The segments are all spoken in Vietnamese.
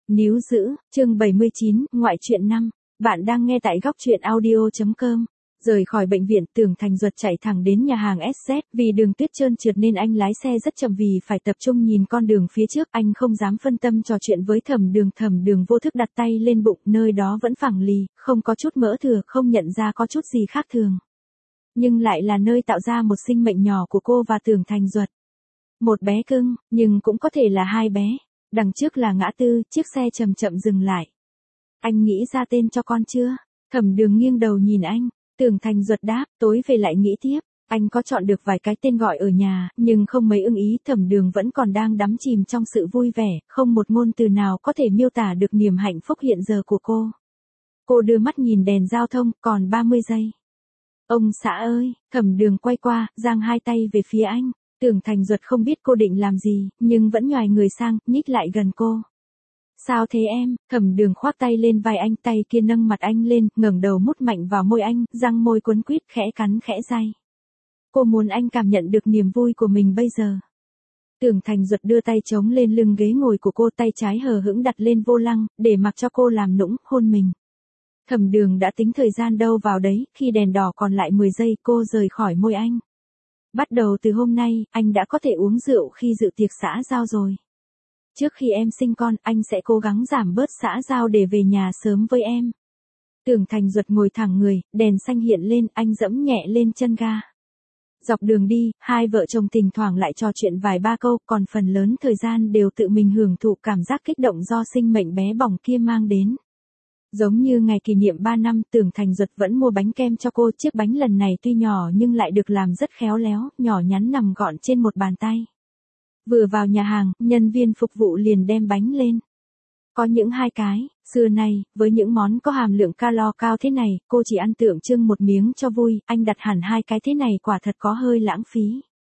Níu giữ, chương 79, ngoại truyện 5. Bạn đang nghe tại góc truyện audio.com. Rời khỏi bệnh viện, Tưởng Thành Duật chạy thẳng đến nhà hàng SZ, vì đường tuyết trơn trượt nên anh lái xe rất chậm vì phải tập trung nhìn con đường phía trước, anh không dám phân tâm trò chuyện với Thẩm Đường vô thức đặt tay lên bụng, nơi đó vẫn phẳng lì, không có chút mỡ thừa, không nhận ra có chút gì khác thường. Nhưng lại là nơi tạo ra một sinh mệnh nhỏ của cô và Tưởng Thành Duật. Một bé cưng, nhưng cũng có thể là hai bé. Đằng trước là ngã tư, chiếc xe chậm chậm dừng lại. Anh nghĩ ra tên cho con chưa? Thẩm Đường nghiêng đầu nhìn anh. Tưởng Thành Duật đáp, tối về lại nghĩ tiếp. Anh có chọn được vài cái tên gọi ở nhà, nhưng không mấy ưng ý. Thẩm Đường vẫn còn đang đắm chìm trong sự vui vẻ, không một ngôn từ nào có thể miêu tả được niềm hạnh phúc hiện giờ của cô. Cô đưa mắt nhìn đèn giao thông, còn 30 giây. Ông xã ơi, Thẩm Đường quay qua, giang hai tay về phía anh. Tưởng Thành Duật không biết cô định làm gì, nhưng vẫn nhoài người sang, nhích lại gần cô. Sao thế em? Thẩm Đường khoác tay lên vai anh, tay kia nâng mặt anh lên, ngẩng đầu mút mạnh vào môi anh, răng môi quấn quýt khẽ cắn khẽ day. Cô muốn anh cảm nhận được niềm vui của mình bây giờ. Tưởng Thành Duật đưa tay chống lên lưng ghế ngồi của cô, tay trái hờ hững đặt lên vô lăng, để mặc cho cô làm nũng, hôn mình. Thẩm Đường đã tính thời gian đâu vào đấy, khi đèn đỏ còn lại 10 giây, cô rời khỏi môi anh. Bắt đầu từ hôm nay, anh đã có thể uống rượu khi dự tiệc xã giao rồi. Trước khi em sinh con, anh sẽ cố gắng giảm bớt xã giao để về nhà sớm với em. Tưởng Thành Duật ngồi thẳng người, đèn xanh hiện lên, anh giẫm nhẹ lên chân ga. Dọc đường đi, hai vợ chồng thỉnh thoảng lại trò chuyện vài ba câu, còn phần lớn thời gian đều tự mình hưởng thụ cảm giác kích động do sinh mệnh bé bỏng kia mang đến. Giống như ngày kỷ niệm 3 năm, Tưởng Thành Duật vẫn mua bánh kem cho cô, chiếc bánh lần này tuy nhỏ nhưng lại được làm rất khéo léo, nhỏ nhắn nằm gọn trên một bàn tay. Vừa vào nhà hàng, nhân viên phục vụ liền đem bánh lên. Có những 2 cái, xưa nay, với những món có hàm lượng calo cao thế này, cô chỉ ăn tượng trưng một miếng cho vui, anh đặt hẳn 2 cái thế này quả thật có hơi lãng phí.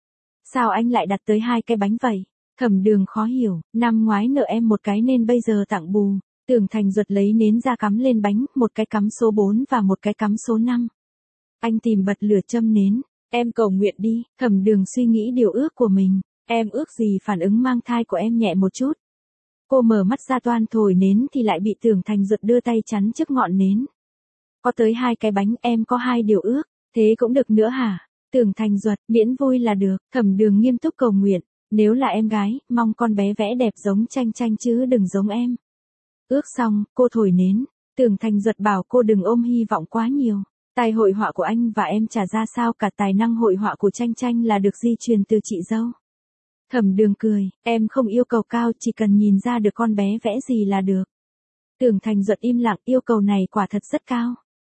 Sao anh lại đặt tới 2 cái bánh vậy? Thẩm Đường khó hiểu, năm ngoái nợ em một cái nên bây giờ tặng bù. Tưởng Thành Duật lấy nến ra cắm lên bánh, một cái cắm số 4 và một cái cắm số 5. Anh tìm bật lửa châm nến, em cầu nguyện đi. Thẩm Đường suy nghĩ điều ước của mình, em ước gì phản ứng mang thai của em nhẹ một chút. Cô mở mắt ra toan thổi nến thì lại bị Tưởng Thành Duật đưa tay chắn trước ngọn nến. Có tới 2 cái bánh, em có 2 điều ước, thế cũng được nữa hả? Tưởng Thành Duật, miễn vui là được. Thẩm Đường nghiêm túc cầu nguyện, nếu là em gái, mong con bé vẽ đẹp giống Tranh Tranh chứ đừng giống em. Ước xong, cô thổi nến. Tưởng Thành Duật bảo cô đừng ôm hy vọng quá nhiều. Tài hội họa của anh và em chả ra sao cả, tài năng hội họa của Tranh Tranh là được di truyền từ chị dâu. Thẩm Đường cười, em không yêu cầu cao, chỉ cần nhìn ra được con bé vẽ gì là được. Tưởng Thành Duật im lặng, yêu cầu này quả thật rất cao.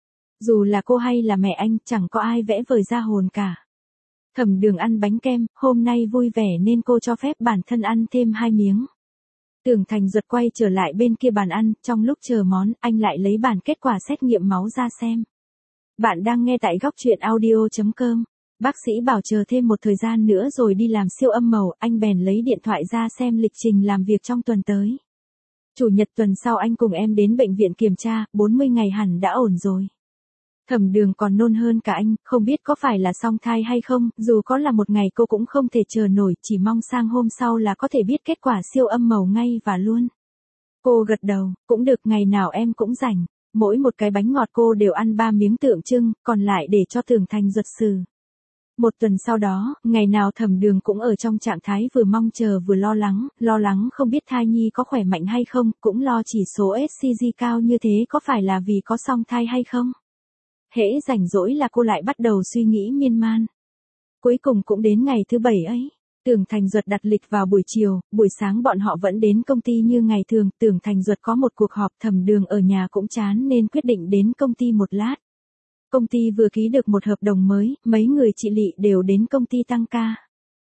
Dù là cô hay là mẹ anh, chẳng có ai vẽ vời ra hồn cả. Thẩm Đường ăn bánh kem, hôm nay vui vẻ nên cô cho phép bản thân ăn thêm 2 miếng. Tưởng Thành Duật quay trở lại bên kia bàn ăn, trong lúc chờ món, anh lại lấy bản kết quả xét nghiệm máu ra xem. Bạn đang nghe tại góc truyện audio.com. Bác sĩ bảo chờ thêm một thời gian nữa rồi đi làm siêu âm màu, anh bèn lấy điện thoại ra xem lịch trình làm việc trong tuần tới. Chủ nhật tuần sau anh cùng em đến bệnh viện kiểm tra, 40 ngày hẳn đã ổn rồi. Thẩm Đường còn nôn hơn cả anh, không biết có phải là song thai hay không, dù có là một ngày cô cũng không thể chờ nổi, chỉ mong sang hôm sau là có thể biết kết quả siêu âm màu ngay và luôn. Cô gật đầu, cũng được, ngày nào em cũng rảnh. Mỗi một cái bánh ngọt cô đều ăn 3 miếng tượng trưng, còn lại để cho Tưởng Thành Duật xử. Một tuần sau đó, ngày nào Thẩm Đường cũng ở trong trạng thái vừa mong chờ vừa lo lắng không biết thai nhi có khỏe mạnh hay không, cũng lo chỉ số HCG cao như thế có phải là vì có song thai hay không. Hễ rảnh rỗi là cô lại bắt đầu suy nghĩ miên man. Cuối cùng cũng đến ngày thứ 7 ấy. Tưởng Thành Duật đặt lịch vào buổi chiều, buổi sáng bọn họ vẫn đến công ty như ngày thường. Tưởng Thành Duật có một cuộc họp, Thẩm Đường ở nhà cũng chán nên quyết định đến công ty một lát. Công ty vừa ký được một hợp đồng mới, mấy người chị Lị đều đến công ty tăng ca.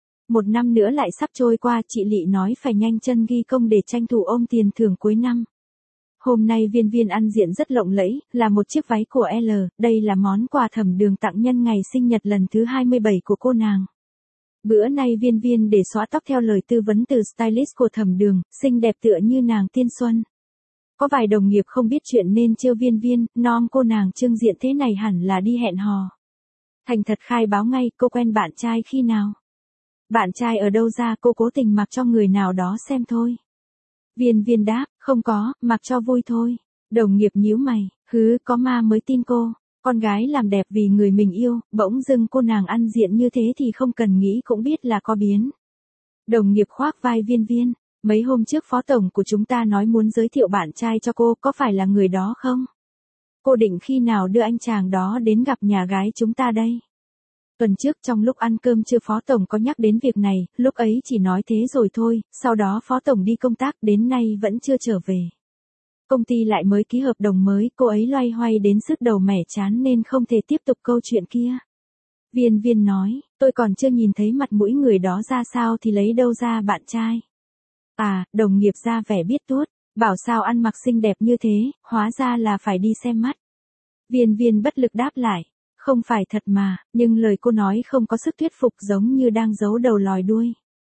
1 năm nữa lại sắp trôi qua, chị Lị nói phải nhanh chân ghi công để tranh thủ ôm tiền thưởng cuối năm. Hôm nay Viên Viên ăn diện rất lộng lẫy, là một chiếc váy của L, đây là món quà Thẩm Đường tặng nhân ngày sinh nhật lần thứ 27 của cô nàng. Bữa nay Viên Viên để xóa tóc theo lời tư vấn từ stylist của Thẩm Đường, xinh đẹp tựa như nàng tiên xuân. Có vài đồng nghiệp không biết chuyện nên trêu Viên Viên, nom cô nàng trưng diện thế này hẳn là đi hẹn hò. Thành thật khai báo ngay, cô quen bạn trai khi nào? Bạn trai ở đâu ra, cô cố tình mặc cho người nào đó xem thôi. Viên Viên đáp, không có, mặc cho vui thôi. Đồng nghiệp nhíu mày, có ma mới tin cô. Con gái làm đẹp vì người mình yêu, bỗng dưng cô nàng ăn diện như thế thì không cần nghĩ cũng biết là có biến. Đồng nghiệp khoác vai Viên Viên, mấy hôm trước phó tổng của chúng ta nói muốn giới thiệu bạn trai cho cô, có phải là người đó không? Cô định khi nào đưa anh chàng đó đến gặp nhà gái chúng ta đây? Tuần trước trong lúc ăn cơm trưa phó tổng có nhắc đến việc này, lúc ấy chỉ nói thế rồi thôi, sau đó phó tổng đi công tác đến nay vẫn chưa trở về. Công ty lại mới ký hợp đồng mới, cô ấy loay hoay đến sứt đầu mẻ chán nên không thể tiếp tục câu chuyện kia. Viên Viên nói, tôi còn chưa nhìn thấy mặt mũi người đó ra sao thì lấy đâu ra bạn trai. À, đồng nghiệp ra vẻ biết tuốt, bảo sao ăn mặc xinh đẹp như thế, hóa ra là phải đi xem mắt. Viên Viên bất lực đáp lại, không phải thật mà, nhưng lời cô nói không có sức thuyết phục giống như đang giấu đầu lòi đuôi.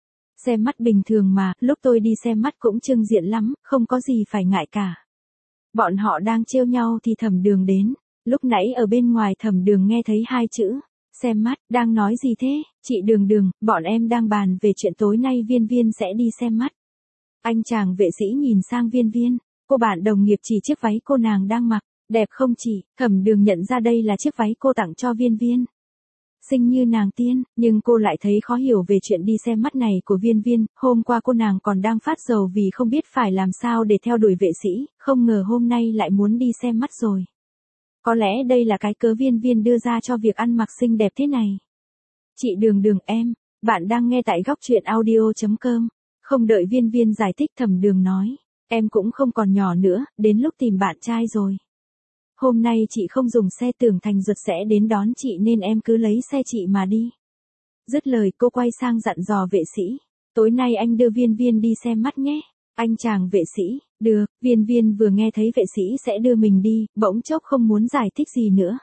Xem mắt bình thường mà, lúc tôi đi xem mắt cũng trưng diện lắm, không có gì phải ngại cả. Bọn họ đang trêu nhau thì Thẩm Đường đến, lúc nãy ở bên ngoài Thẩm Đường nghe thấy hai chữ, xem mắt, đang nói gì thế, chị Đường Đường, bọn em đang bàn về chuyện tối nay Viên Viên sẽ đi xem mắt. Anh chàng vệ sĩ nhìn sang Viên Viên, cô bạn đồng nghiệp chỉ chiếc váy cô nàng đang mặc, đẹp không chị, Thẩm Đường nhận ra đây là chiếc váy cô tặng cho Viên Viên. Xinh như nàng tiên, nhưng cô lại thấy khó hiểu về chuyện đi xem mắt này của Viên Viên, hôm qua cô nàng còn đang phát sầu vì không biết phải làm sao để theo đuổi vệ sĩ, không ngờ hôm nay lại muốn đi xem mắt rồi. Có lẽ đây là cái cớ Viên Viên đưa ra cho việc ăn mặc xinh đẹp thế này. Chị Đường Đường em, bạn đang nghe tại góc truyện audio.com. Không đợi Viên Viên giải thích Thẩm Đường nói, em cũng không còn nhỏ nữa, đến lúc tìm bạn trai rồi. Hôm nay chị không dùng xe Tưởng Thành Duật sẽ đến đón chị nên em cứ lấy xe chị mà đi. Dứt lời cô quay sang dặn dò vệ sĩ, tối nay anh đưa Viên Viên đi xem mắt nhé. Anh chàng vệ sĩ, được, Viên Viên vừa nghe thấy vệ sĩ sẽ đưa mình đi, bỗng chốc không muốn giải thích gì nữa.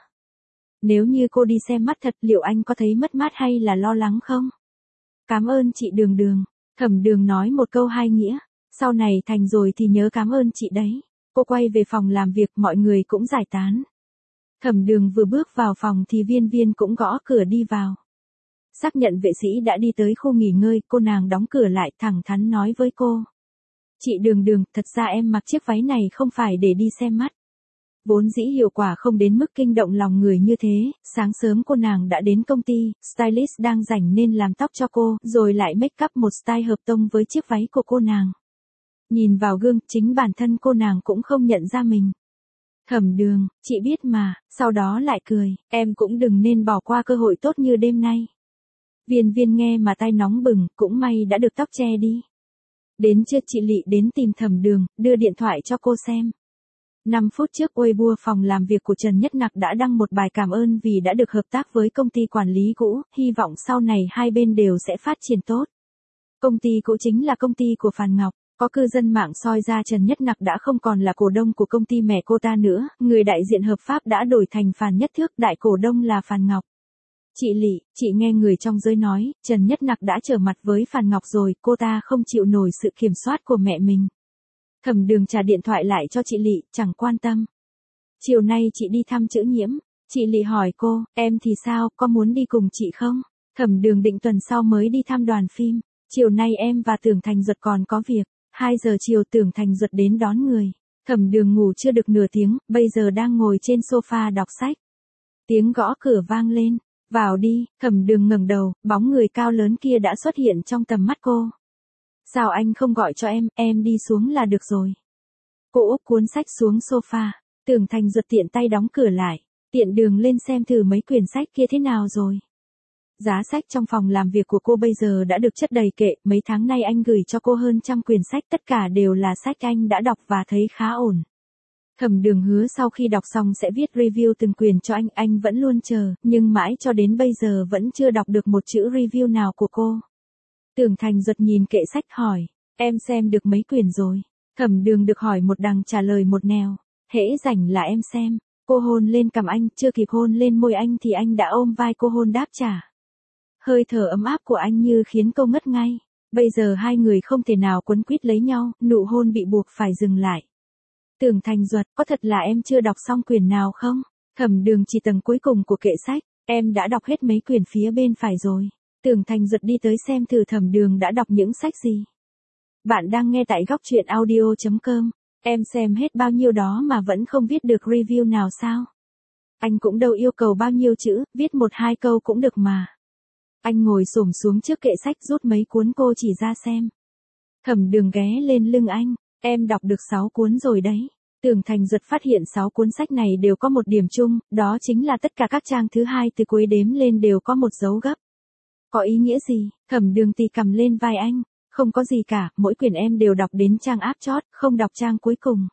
Nếu như cô đi xem mắt thật liệu anh có thấy mất mát hay là lo lắng không? Cảm ơn chị Đường Đường. Thẩm Đường nói một câu hai nghĩa, sau này thành rồi thì nhớ cảm ơn chị đấy. Cô quay về phòng làm việc, mọi người cũng giải tán. Thẩm Đường vừa bước vào phòng thì Viên Viên cũng gõ cửa đi vào. Xác nhận vệ sĩ đã đi tới khu nghỉ ngơi, cô nàng đóng cửa lại thẳng thắn nói với cô. Chị Đường Đường, thật ra em mặc chiếc váy này không phải để đi xem mắt. Vốn dĩ hiệu quả không đến mức kinh động lòng người như thế, sáng sớm cô nàng đã đến công ty, stylist đang rảnh nên làm tóc cho cô, rồi lại make up một style hợp tông với chiếc váy của cô nàng. Nhìn vào gương, chính bản thân cô nàng cũng không nhận ra mình. Thẩm Đường, chị biết mà, sau đó lại cười, em cũng đừng nên bỏ qua cơ hội tốt như đêm nay. Viên Viên nghe mà tai nóng bừng, cũng may đã được tóc che đi. Đến trưa chị Lị đến tìm Thẩm Đường, đưa điện thoại cho cô xem. 5 phút trước Weibo phòng làm việc của Trần Nhất Nặc đã đăng một bài cảm ơn vì đã được hợp tác với công ty quản lý cũ, hy vọng sau này hai bên đều sẽ phát triển tốt. Công ty cũ chính là công ty của Phàn Ngọc. Có cư dân mạng soi ra Trần Nhất Nặc đã không còn là cổ đông của công ty mẹ cô ta nữa, người đại diện hợp pháp đã đổi thành Phàn Nhất Thước, đại cổ đông là Phàn Ngọc. Chị Lị, chị nghe người trong giới nói, Trần Nhất Nặc đã trở mặt với Phàn Ngọc rồi, cô ta không chịu nổi sự kiểm soát của mẹ mình. Thẩm Đường trả điện thoại lại cho chị Lị, chẳng quan tâm. Chiều nay chị đi thăm Chữ Nhiễm, chị Lị hỏi cô, em thì sao, có muốn đi cùng chị không? Thẩm Đường định tuần sau mới đi thăm đoàn phim, chiều nay em và Tưởng Thành Duật còn có việc. 2 giờ chiều Tưởng Thành Duật đến đón người. Thẩm Đường ngủ chưa được nửa tiếng, bây giờ đang ngồi trên sofa đọc sách. Tiếng gõ cửa vang lên, vào đi, Thẩm Đường ngẩng đầu, bóng người cao lớn kia đã xuất hiện trong tầm mắt cô. Sao anh không gọi cho em đi xuống là được rồi. Cô úp cuốn sách xuống sofa, Tưởng Thành Duật tiện tay đóng cửa lại, tiện đường lên xem thử mấy quyển sách kia thế nào rồi. Giá sách trong phòng làm việc của cô bây giờ đã được chất đầy kệ, mấy tháng nay anh gửi cho cô hơn 100 quyển sách, tất cả đều là sách anh đã đọc và thấy khá ổn. Thẩm Đường hứa sau khi đọc xong sẽ viết review từng quyển cho anh vẫn luôn chờ, nhưng mãi cho đến bây giờ vẫn chưa đọc được một chữ review nào của cô. Tưởng Thành Duật nhìn kệ sách hỏi, em xem được mấy quyển rồi? Thẩm Đường được hỏi một đằng trả lời một nẻo, hễ rảnh là em xem. Cô hôn lên cằm anh, chưa kịp hôn lên môi anh thì anh đã ôm vai cô hôn đáp trả. Hơi thở ấm áp của anh như khiến cô ngất ngay. Bây giờ hai người không thể nào quấn quýt lấy nhau, nụ hôn bị buộc phải dừng lại. Tưởng Thành Duật, có thật là em chưa đọc xong quyển nào không? Thẩm Đường chỉ tầng cuối cùng của kệ sách, em đã đọc hết mấy quyển phía bên phải rồi. Tưởng Thành Duật đi tới xem thử Thẩm Đường đã đọc những sách gì. Bạn đang nghe tại góc truyện audio.com. Em xem hết bao nhiêu đó mà vẫn không viết được review nào sao? Anh cũng đâu yêu cầu bao nhiêu chữ, viết 1-2 câu cũng được mà. Anh ngồi xổm xuống trước kệ sách rút mấy cuốn cô chỉ ra xem. Thẩm Đường ghé lên lưng anh, em đọc được 6 cuốn rồi đấy. Tưởng Thành Duật phát hiện 6 cuốn sách này đều có một điểm chung, đó chính là tất cả các trang thứ hai từ cuối đếm lên đều có một dấu gấp. Có ý nghĩa gì? Thẩm Đường tì cầm lên vai anh. Không có gì cả, mỗi quyển em đều đọc đến trang áp chót, không đọc trang cuối cùng.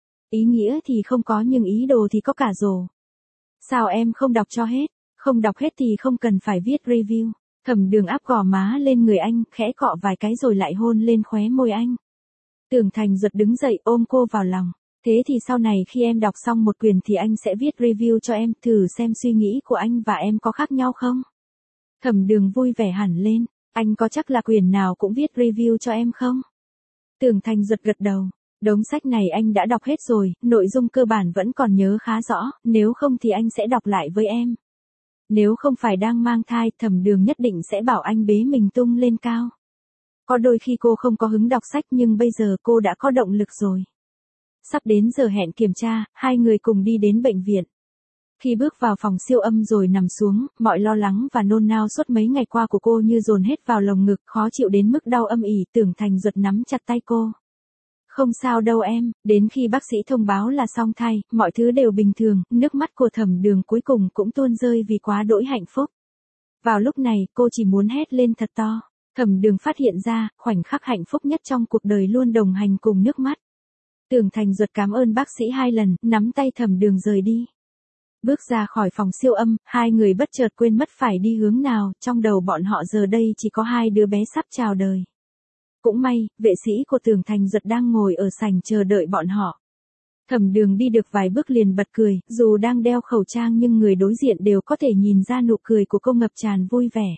Ý nghĩa thì không có nhưng ý đồ thì có cả rồ. Sao em không đọc cho hết? Không đọc hết thì không cần phải viết review. Thẩm Đường áp gò má lên người anh, khẽ cọ vài cái rồi lại hôn lên khóe môi anh. Tưởng Thành Duật đứng dậy ôm cô vào lòng. Thế thì sau này khi em đọc xong một quyển thì anh sẽ viết review cho em, thử xem suy nghĩ của anh và em có khác nhau không? Thẩm Đường vui vẻ hẳn lên. Anh có chắc là quyển nào cũng viết review cho em không? Tưởng Thành Duật gật đầu. Đống sách này anh đã đọc hết rồi, nội dung cơ bản vẫn còn nhớ khá rõ, nếu không thì anh sẽ đọc lại với em. Nếu không phải đang mang thai, Thẩm Đường nhất định sẽ bảo anh bế mình tung lên cao. Có đôi khi cô không có hứng đọc sách nhưng bây giờ cô đã có động lực rồi. Sắp đến giờ hẹn kiểm tra, hai người cùng đi đến bệnh viện. Khi bước vào phòng siêu âm rồi nằm xuống, mọi lo lắng và nôn nao suốt mấy ngày qua của cô như dồn hết vào lồng ngực, khó chịu đến mức đau âm ỉ. Tưởng Thành Duật nắm chặt tay cô. Không sao đâu em, đến khi bác sĩ thông báo là xong thai, mọi thứ đều bình thường, nước mắt của Thẩm Đường cuối cùng cũng tuôn rơi vì quá đỗi hạnh phúc. Vào lúc này, cô chỉ muốn hét lên thật to. Thẩm Đường phát hiện ra, khoảnh khắc hạnh phúc nhất trong cuộc đời luôn đồng hành cùng nước mắt. Tưởng Thành Duật cảm ơn bác sĩ 2 lần, nắm tay Thẩm Đường rời đi. Bước ra khỏi phòng siêu âm, hai người bất chợt quên mất phải đi hướng nào, trong đầu bọn họ giờ đây chỉ có 2 đứa bé sắp chào đời. Cũng may, vệ sĩ của Tưởng Thành Duật đang ngồi ở sảnh chờ đợi bọn họ. Thẩm Đường đi được vài bước liền bật cười, dù đang đeo khẩu trang nhưng người đối diện đều có thể nhìn ra nụ cười của cô ngập tràn vui vẻ.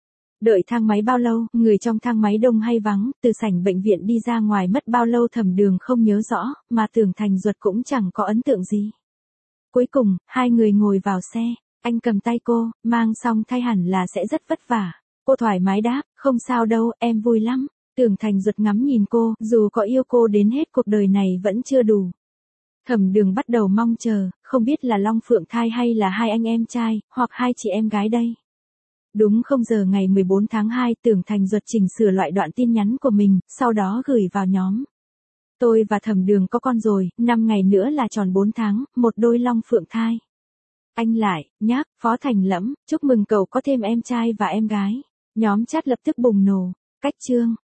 Đợi thang máy bao lâu, người trong thang máy đông hay vắng, từ sảnh bệnh viện đi ra ngoài mất bao lâu Thẩm Đường không nhớ rõ, mà Tưởng Thành Duật cũng chẳng có ấn tượng gì. Cuối cùng, hai người ngồi vào xe, anh cầm tay cô, mang xong thai hẳn là sẽ rất vất vả. Cô thoải mái đáp, không sao đâu, em vui lắm. Tưởng Thành Duật ngắm nhìn cô, dù có yêu cô đến hết cuộc đời này vẫn chưa đủ. Thẩm Đường bắt đầu mong chờ, không biết là Long Phượng thai hay là 2 anh em trai, hoặc 2 chị em gái đây. Đúng 0 giờ ngày 14 tháng 2, Tưởng Thành Duật chỉnh sửa loại đoạn tin nhắn của mình, sau đó gửi vào nhóm. Tôi và Thẩm Đường có con rồi, 5 ngày nữa là tròn 4 tháng, một đôi Long Phượng thai. Anh lại, nhác, Phó Thành Lẫm, chúc mừng cậu có thêm em trai và em gái. Nhóm chat lập tức bùng nổ. Cách chương.